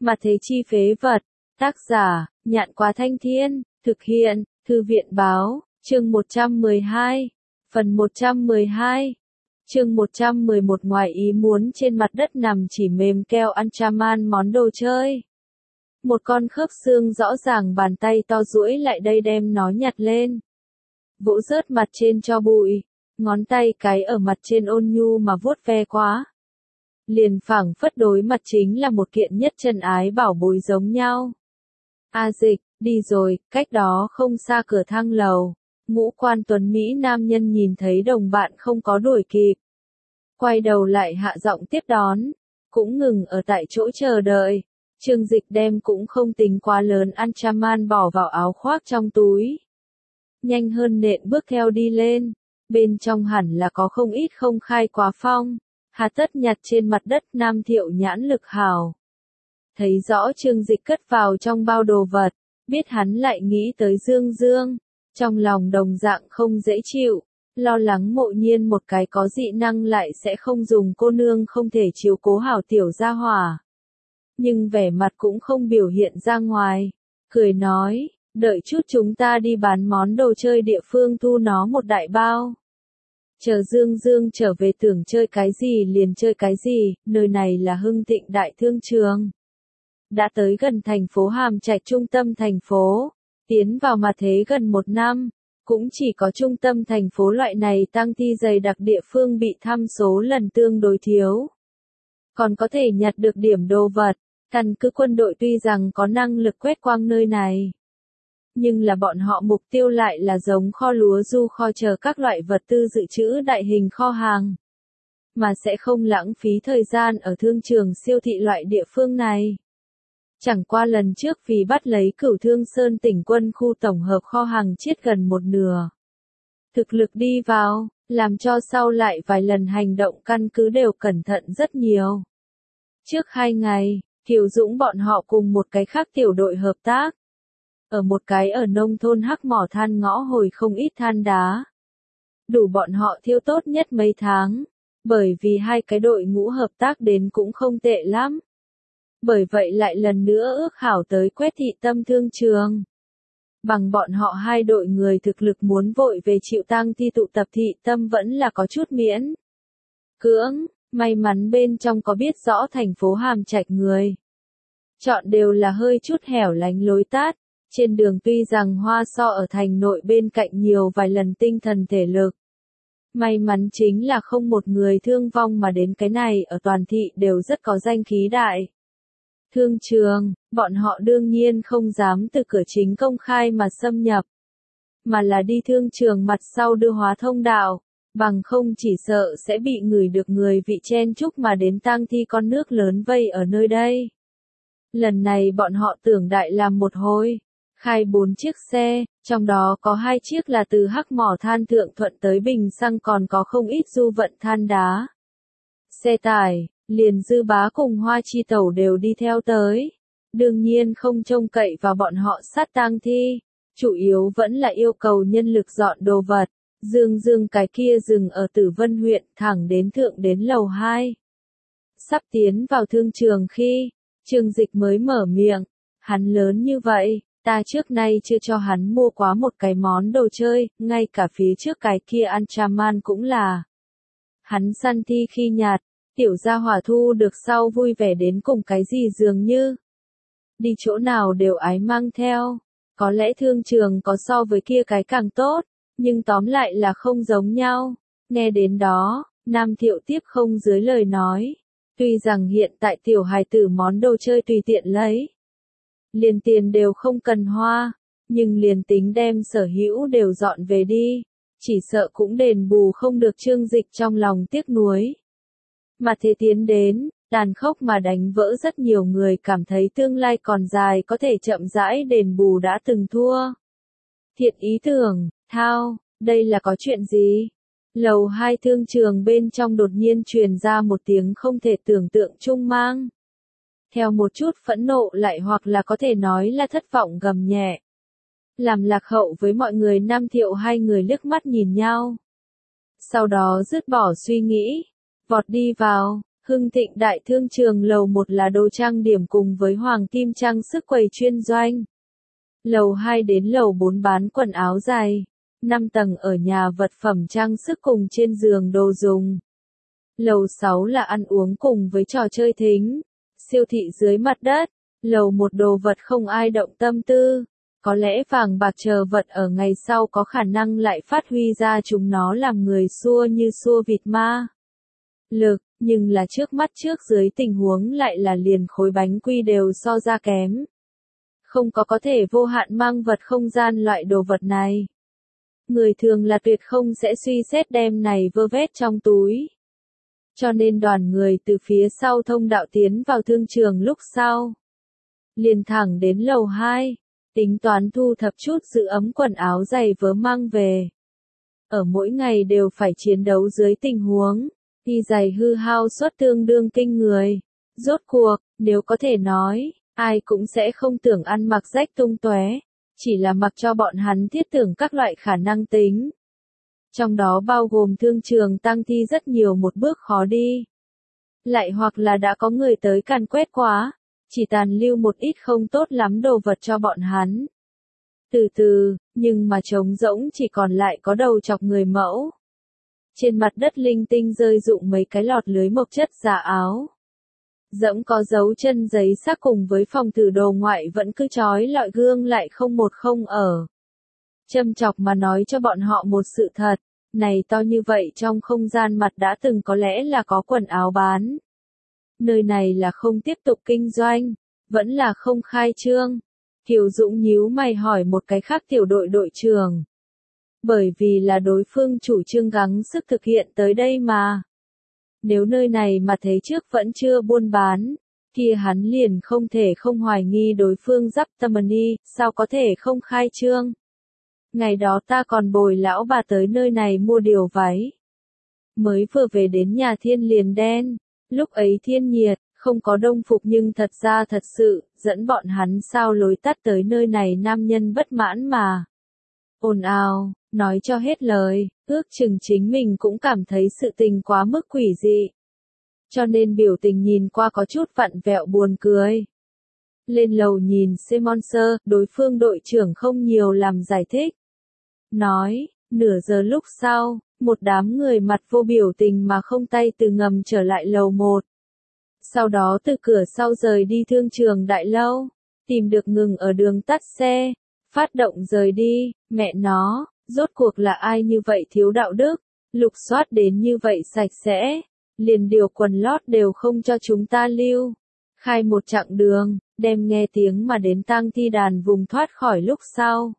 Mà thế chi phế vật. Tác giả, Nhạn Quá Thanh Thiên, thực hiện, Thư viện Báo, chương 112, phần 112. Chương 111 ngoài ý muốn trên mặt đất nằm chỉ mềm keo Anchaman món đồ chơi. Một con khớp xương rõ ràng bàn tay to duỗi lại đây đem nó nhặt lên. Vỗ rớt mặt trên cho bụi, ngón tay cái ở mặt trên ôn nhu mà vuốt ve quá. Liền phảng phất đối mặt chính là một kiện nhất chân ái bảo bối giống nhau. A Dịch, đi rồi, cách đó không xa cửa thang lầu. Ngũ quan tuấn Mỹ nam nhân nhìn thấy đồng bạn không có đuổi kịp. Quay đầu lại hạ giọng tiếp đón, cũng ngừng ở tại chỗ chờ đợi. Trương Dịch đem cũng không tính quá lớn Anchaman bỏ vào áo khoác trong túi. Nhanh hơn nện bước theo đi lên, bên trong hẳn là có không ít không khai quá phong. Hà tất nhặt trên mặt đất Nam Thiệu nhãn lực hào. Thấy rõ Trương Dịch cất vào trong bao đồ vật, biết hắn lại nghĩ tới Dương Dương. Trong lòng đồng dạng không dễ chịu, lo lắng Mộ Nhiên một cái có dị năng lại sẽ không dùng cô nương không thể chiếu cố hảo tiểu gia hỏa. Nhưng vẻ mặt cũng không biểu hiện ra ngoài, cười nói, đợi chút chúng ta đi bán món đồ chơi địa phương thu nó một đại bao. Chờ Dương Dương trở về tưởng chơi cái gì liền chơi cái gì, nơi này là Hưng Thịnh Đại Thương Trường. Đã tới gần thành phố Hàm Trạch trung tâm thành phố, tiến vào mà thế gần 1 năm, cũng chỉ có trung tâm thành phố loại này tăng thi dày đặc địa phương bị thăm số lần tương đối thiếu. Còn có thể nhặt được điểm đồ vật, căn cứ quân đội tuy rằng có năng lực quét quang nơi này. Nhưng là bọn họ mục tiêu lại là giống kho lúa du kho chờ các loại vật tư dự trữ đại hình kho hàng. Mà sẽ không lãng phí thời gian ở thương trường siêu thị loại địa phương này. Chẳng qua lần trước vì bắt lấy Cửu Thương Sơn tỉnh quân khu tổng hợp kho hàng chết gần 1/2. Thực lực đi vào, làm cho sau lại vài lần hành động căn cứ đều cẩn thận rất nhiều. Trước 2 ngày, Kiều Dũng bọn họ cùng một cái khác tiểu đội hợp tác. Ở một cái ở nông thôn hắc mỏ than ngõ hồi không ít than đá. Đủ bọn họ thiêu tốt nhất mấy tháng, bởi vì hai cái đội ngũ hợp tác đến cũng không tệ lắm. Bởi vậy lại lần nữa ước hảo tới quét thị tâm thương trường. Bằng bọn họ hai đội người thực lực muốn vội về chịu tang thi tụ tập thị tâm vẫn là có chút miễn cưỡng, may mắn bên trong có biết rõ thành phố Hàm Trạch người. Chọn đều là hơi chút hẻo lánh lối tát. Trên đường tuy rằng hoa so ở thành nội bên cạnh nhiều vài lần tinh thần thể lực. May mắn chính là không một người thương vong mà đến cái này ở toàn thị đều rất có danh khí đại. Thương trường, bọn họ đương nhiên không dám từ cửa chính công khai mà xâm nhập. Mà là đi thương trường mặt sau đưa hóa thông đạo, bằng không chỉ sợ sẽ bị ngửi được người vị chen chúc mà đến tang thi con nước lớn vây ở nơi đây. Lần này bọn họ tưởng đại làm một hồi. Khai 4 chiếc xe, trong đó có 2 chiếc là từ hắc mỏ than thượng thuận tới bình xăng còn có không ít du vận than đá. Xe tải, liền Dư Bá cùng Hoa Chi Tẩu đều đi theo tới. Đương nhiên không trông cậy vào bọn họ sát tang thi, chủ yếu vẫn là yêu cầu nhân lực dọn đồ vật. Dương Dương cái kia dừng ở Tử Vân huyện thẳng đến thượng đến lầu 2. Sắp tiến vào thương trường khi, Trương Dịch mới mở miệng, hắn lớn như vậy. Ta trước nay chưa cho hắn mua quá một cái món đồ chơi, ngay cả phía trước cái kia Anchaman cũng là. Hắn săn thi khi nhạt, tiểu gia hỏa thu được sau vui vẻ đến cùng cái gì dường như. Đi chỗ nào đều ái mang theo, có lẽ thương trường có so với kia cái càng tốt, nhưng tóm lại là không giống nhau. Nghe đến đó, Nam Thiệu tiếp không dưới lời nói. Tuy rằng hiện tại tiểu hài tử món đồ chơi tùy tiện lấy. Liền tiền đều không cần hoa, nhưng liền tính đem sở hữu đều dọn về đi, chỉ sợ cũng đền bù không được Trương Dịch trong lòng tiếc nuối. Mà thế tiến đến, tàn khốc mà đánh vỡ rất nhiều người cảm thấy tương lai còn dài có thể chậm rãi đền bù đã từng thua. Thiện ý tưởng, thao, đây là có chuyện gì? Lầu 2 thương trường bên trong đột nhiên truyền ra một tiếng không thể tưởng tượng trung mang. Theo một chút phẫn nộ lại hoặc là có thể nói là thất vọng gầm nhẹ. Làm lạc hậu với mọi người Nam Thiệu hai người liếc mắt nhìn nhau. Sau đó dứt bỏ suy nghĩ, vọt đi vào, Hưng Thịnh Đại Thương Trường lầu 1 là đồ trang điểm cùng với hoàng kim trang sức quầy chuyên doanh. Lầu 2 đến lầu 4 bán quần áo dài. 5 tầng ở nhà vật phẩm trang sức cùng trên giường đồ dùng. Lầu 6 là ăn uống cùng với trò chơi thính. Siêu thị dưới mặt đất. Lầu 1 đồ vật không ai động tâm tư. Có lẽ vàng bạc chờ vật ở ngày sau có khả năng lại phát huy ra chúng nó làm người xua như xua vịt ma. Lực, nhưng là trước mắt trước dưới tình huống lại là liền khối bánh quy đều so ra kém. Không có thể vô hạn mang vật không gian loại đồ vật này. Người thường là tuyệt không sẽ suy xét đem này vơ vét trong túi. Cho nên đoàn người từ phía sau thông đạo tiến vào thương trường lúc sau. Liền thẳng đến lầu 2, tính toán thu thập chút giữ ấm quần áo giày vớ mang về. Ở mỗi ngày đều phải chiến đấu dưới tình huống, thì giày hư hao suất tương đương kinh người. Rốt cuộc, nếu có thể nói, ai cũng sẽ không tưởng ăn mặc rách tung tóe, chỉ là mặc cho bọn hắn thiết tưởng các loại khả năng tính. Trong đó bao gồm thương trường tăng thi rất nhiều một bước khó đi. Lại hoặc là đã có người tới càn quét quá, chỉ tàn lưu một ít không tốt lắm đồ vật cho bọn hắn. Từ từ, nhưng mà trống rỗng chỉ còn lại có đầu chọc người mẫu. Trên mặt đất linh tinh rơi rụng mấy cái lọt lưới mộc chất giả áo. Dẫm có dấu chân giấy xác cùng với phòng thử đồ ngoại vẫn cứ trói lọi gương lại không một không ở. Châm chọc mà nói cho bọn họ một sự thật, này to như vậy trong không gian mặt đã từng có lẽ là có quần áo bán. Nơi này là không tiếp tục kinh doanh, vẫn là không khai trương. Kiều Dũng nhíu mày hỏi một cái khác tiểu đội đội trưởng. Bởi vì là đối phương chủ trương gắng sức thực hiện tới đây mà. Nếu nơi này mà thấy trước vẫn chưa buôn bán, kia hắn liền không thể không hoài nghi đối phương dắp Tamani, sao có thể không khai trương. Ngày đó ta còn bồi lão bà tới nơi này mua điều váy. Mới vừa về đến nhà thiên liền đen, lúc ấy thiên nhiệt, không có đông phục nhưng thật ra thật sự, dẫn bọn hắn sao lối tắt tới nơi này nam nhân bất mãn mà. Ồn ào, nói cho hết lời, ước chừng chính mình cũng cảm thấy sự tình quá mức quỷ dị. Cho nên biểu tình nhìn qua có chút vặn vẹo buồn cười. Lên lầu nhìn Simonser, đối phương đội trưởng không nhiều làm giải thích. Nói, nửa giờ lúc sau, một đám người mặt vô biểu tình mà không tay từ ngầm trở lại lầu 1. Sau đó từ cửa sau rời đi thương trường đại lâu, tìm được ngừng ở đường tắt xe, phát động rời đi, mẹ nó, rốt cuộc là ai như vậy thiếu đạo đức, lục soát đến như vậy sạch sẽ, liền điều quần lót đều không cho chúng ta lưu. Khai một chặng đường, đem nghe tiếng mà đến tang thi đàn vùng thoát khỏi lúc sau.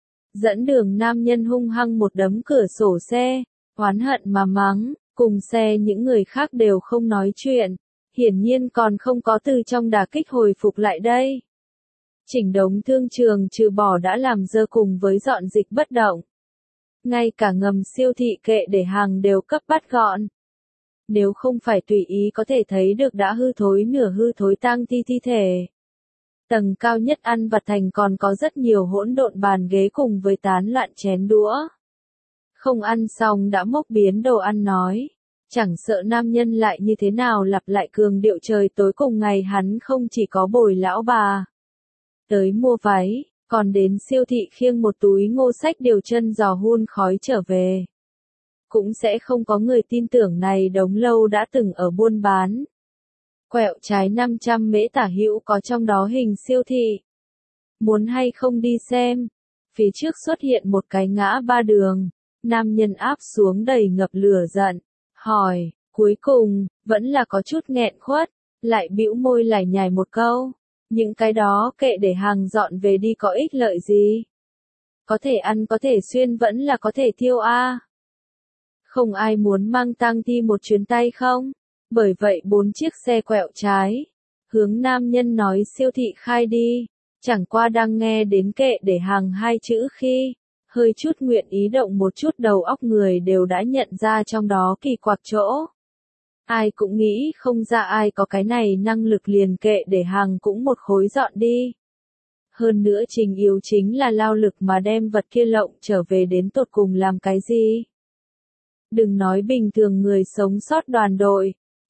Dẫn đường nam nhân hung hăng một đấm cửa sổ xe, oán hận mà mắng, cùng xe những người khác đều không nói chuyện, hiển nhiên còn không có từ trong đả kích hồi phục lại đây. Chỉnh đống thương trường trừ bỏ đã làm dơ cùng với dọn dịch bất động. Ngay cả ngầm siêu thị kệ để hàng đều cấp bắt gọn. Nếu không phải tùy ý có thể thấy được đã hư thối nửa hư thối tang thi thi thể. Tầng cao nhất ăn vặt thành còn có rất nhiều hỗn độn bàn ghế cùng với tán loạn chén đũa. Không ăn xong đã mốc biến đồ ăn nói. Chẳng sợ nam nhân lại như thế nào lặp lại cường điệu trời tối cùng ngày hắn không chỉ có bồi lão bà. Tới mua váy, còn đến siêu thị khiêng một túi ngô sách điều chân giò hun khói trở về. Cũng sẽ không có người tin tưởng này đống lâu đã từng ở buôn bán. Quẹo trái 500 mễ tả hữu có trong đó hình siêu thị. Muốn hay không đi xem? Phía trước xuất hiện một cái ngã ba đường. Nam nhân áp xuống đầy ngập lửa giận. Hỏi, cuối cùng, vẫn là có chút nghẹn khuất. Lại bĩu môi lải nhải một câu. Những cái đó kệ để hàng dọn về đi có ích lợi gì? Có thể ăn có thể xuyên vẫn là có thể thiêu a. Không ai muốn mang tang thi một chuyến tay không? Bởi vậy 4 chiếc xe quẹo trái. Hướng nam nhân nói siêu thị khai đi. Chẳng qua đang nghe đến kệ để hàng 2 chữ khi. Hơi chút nguyện ý động một chút đầu óc người đều đã nhận ra trong đó kỳ quặc chỗ. Ai cũng nghĩ không ra ai có cái này năng lực liền kệ để hàng cũng một khối dọn đi. Hơn nữa trình yếu chính là lao lực mà đem vật kia lộng trở về đến tột cùng làm cái gì. Đừng nói bình thường người sống sót đoàn đội,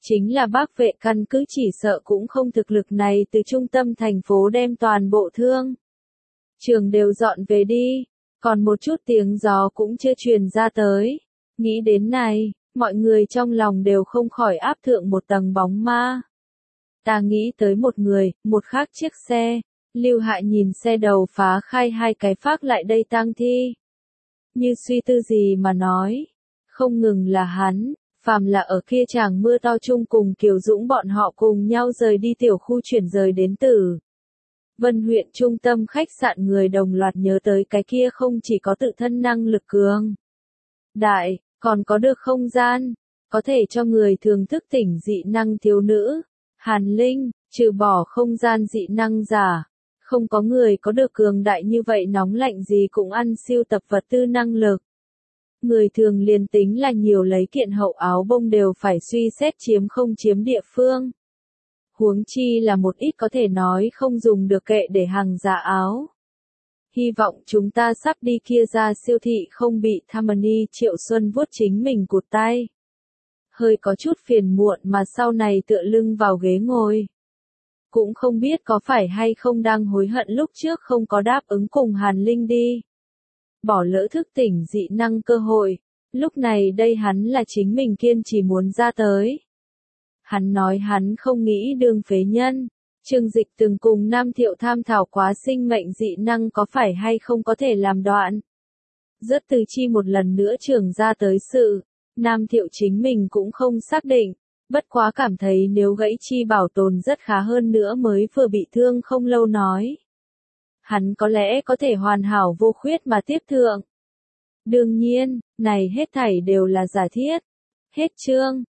Chính là Bắc Vệ căn cứ chỉ sợ cũng không thực lực này từ trung tâm thành phố đem toàn bộ thương trường đều dọn về đi, còn một chút tiếng gió cũng chưa truyền ra tới. Nghĩ đến này, mọi người trong lòng đều không khỏi áp thượng một tầng bóng ma. Ta nghĩ tới một người, một khác chiếc xe. Lưu Hại nhìn xe đầu phá khai hai cái phác lại đây tang thi. Như suy tư gì mà nói. Không ngừng là hắn, phàm là ở kia tràng mưa to chung cùng Kiều Dũng bọn họ cùng nhau rời đi tiểu khu chuyển rời đến Tử Vân huyện trung tâm khách sạn, người đồng loạt nhớ tới cái kia không chỉ có tự thân năng lực cường đại, còn có được không gian, có thể cho người thường thức tỉnh dị năng thiếu nữ, Hàn Linh, trừ bỏ không gian dị năng giả. Không có người có được cường đại như vậy nóng lạnh gì cũng ăn siêu tập vật tư năng lực. Người thường liền tính là nhiều lấy kiện hậu áo bông đều phải suy xét chiếm không chiếm địa phương. Huống chi là một ít có thể nói không dùng được kệ để hàng giả áo. Hy vọng chúng ta sắp đi kia ra siêu thị không bị Thamani. Triệu Xuân vuốt chính mình cụt tay. Hơi có chút phiền muộn mà sau này tựa lưng vào ghế ngồi. Cũng không biết có phải hay không đang hối hận lúc trước không có đáp ứng cùng Hàn Linh đi. Bỏ lỡ thức tỉnh dị năng cơ hội. Lúc này đây hắn là chính mình kiên trì muốn ra tới. Hắn nói hắn không nghĩ đương phế nhân. Trương Dịch từng cùng Nam Thiệu tham thảo quá sinh mệnh dị năng có phải hay không có thể làm đoạn. Rất từ chi một lần nữa trưởng ra tới sự. Nam Thiệu chính mình cũng không xác định. Bất quá cảm thấy nếu gãy chi bảo tồn rất khá hơn nữa mới vừa bị thương không lâu nói. Hắn có lẽ có thể hoàn hảo vô khuyết mà tiếp thượng. Đương nhiên, này hết thảy đều là giả thiết. Hết chương.